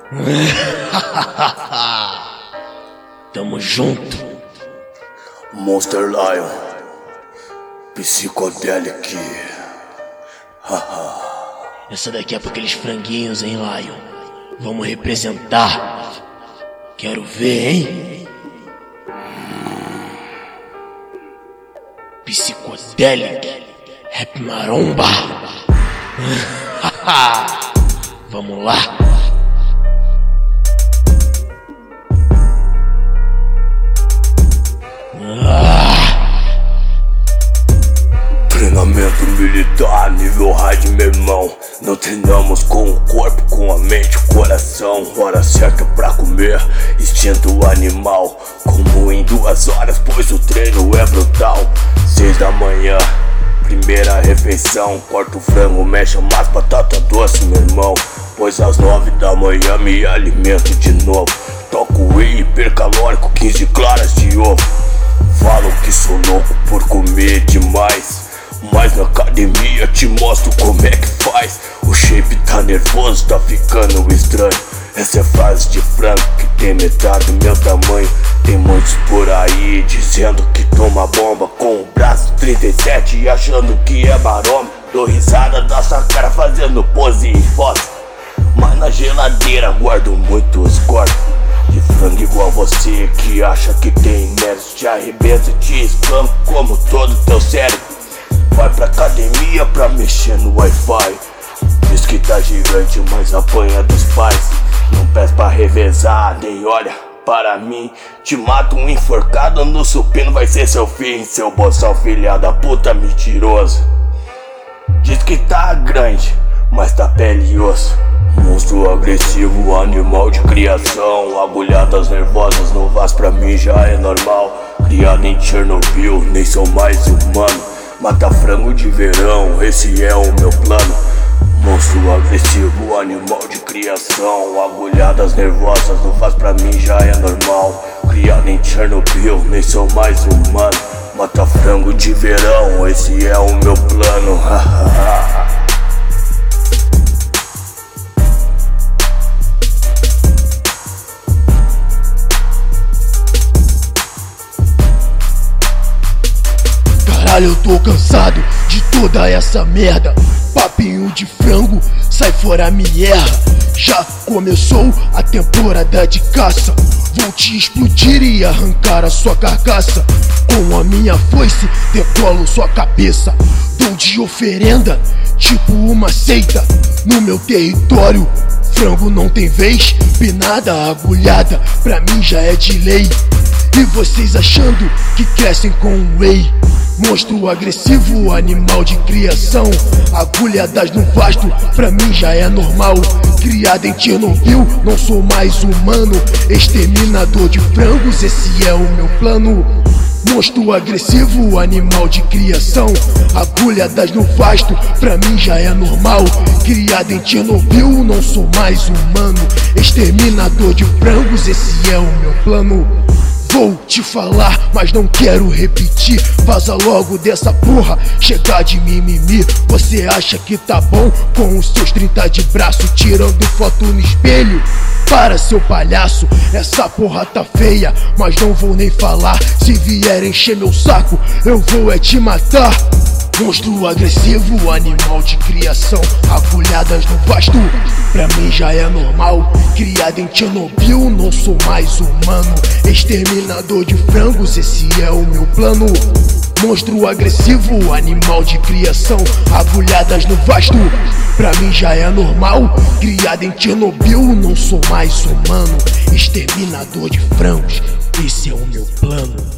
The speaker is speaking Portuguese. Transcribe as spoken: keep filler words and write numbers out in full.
Tamo junto. Monster Lion, Psychedelic. Essa daqui é pra aqueles franguinhos, hein, Lion? Vamos representar. Quero ver, hein? Psychedelic, Rap Maromba. Vamos lá. Treinamento militar, nível hard, meu irmão. Não treinamos com o corpo, com a mente, o coração. Hora certa pra comer, instinto animal. Como em duas horas, pois o treino é brutal. Seis da manhã, primeira refeição. Corto o frango, mexe mais batata doce, meu irmão. Pois às nove da manhã me alimento de novo. Toco whey hipercalórico, quinze claras de ovo. Falam que sou louco por comer demais, mas na academia te mostro como é que faz. O shape tá nervoso, tá ficando estranho. Essa é frase de frango que tem metade do meu tamanho. Tem muitos por aí dizendo que toma bomba com o braço trinta e sete e achando que é maromba. Dou risada da sua cara fazendo pose em foto, mas na geladeira guardo muitos cortes de frango igual você que acha que tem mérito. Te arrebento e te espanco como todo teu cérebro. Vai pra academia pra mexer no Wi-Fi. Diz que tá gigante, mas apanha dos pais. Não peço pra revezar, nem olha para mim. Te mato um enforcado no supino, vai ser seu fim. Seu boçal filha da puta mentiroso. Diz que tá grande, mas tá pele e osso. Monstro agressivo, animal de criação. Agulhadas nervosas no vaso pra mim já é normal. Criado em Chernobyl, nem sou mais humano. Mata frango de verão, esse é o meu plano. Monstro agressivo, animal de criação. Agulhadas nervosas no vaso pra mim já é normal. Criado em Chernobyl, nem sou mais humano. Mata frango de verão, esse é o meu plano. Caralho, eu tô cansado de toda essa merda. Papinho de frango, sai fora, me erra. Já começou a temporada de caça. Vou te explodir e arrancar a sua carcaça. Com a minha foice, decolo sua cabeça. Dou de oferenda, tipo uma seita. No meu território, frango não tem vez. Pinada, agulhada, pra mim já é de lei. E vocês achando que crescem com whey. Monstro agressivo, animal de criação. Agulhadas no vasto, pra mim já é normal. Criado em Chernobyl, não sou mais humano. Exterminador de frangos, esse é o meu plano. Monstro agressivo, animal de criação. Agulhadas no vasto, pra mim já é normal. Criado em Chernobyl, não sou mais humano. Exterminador de frangos, esse é o meu plano. Vou te falar, mas não quero repetir. Vaza logo dessa porra, chega de mimimi. Você acha que tá bom com os seus trinta de braço, tirando foto no espelho? Para, seu palhaço, essa porra tá feia, mas não vou nem falar. Se vier encher meu saco, eu vou é te matar. Monstro agressivo, animal de criação. Agulhadas no vasto, pra mim já é normal. Criado em Chernobyl, não sou mais humano. Exterminador de frangos, esse é o meu plano. Monstro agressivo, animal de criação. Agulhadas no vasto, pra mim já é normal. Criado em Chernobyl, não sou mais humano. Exterminador de frangos, esse é o meu plano.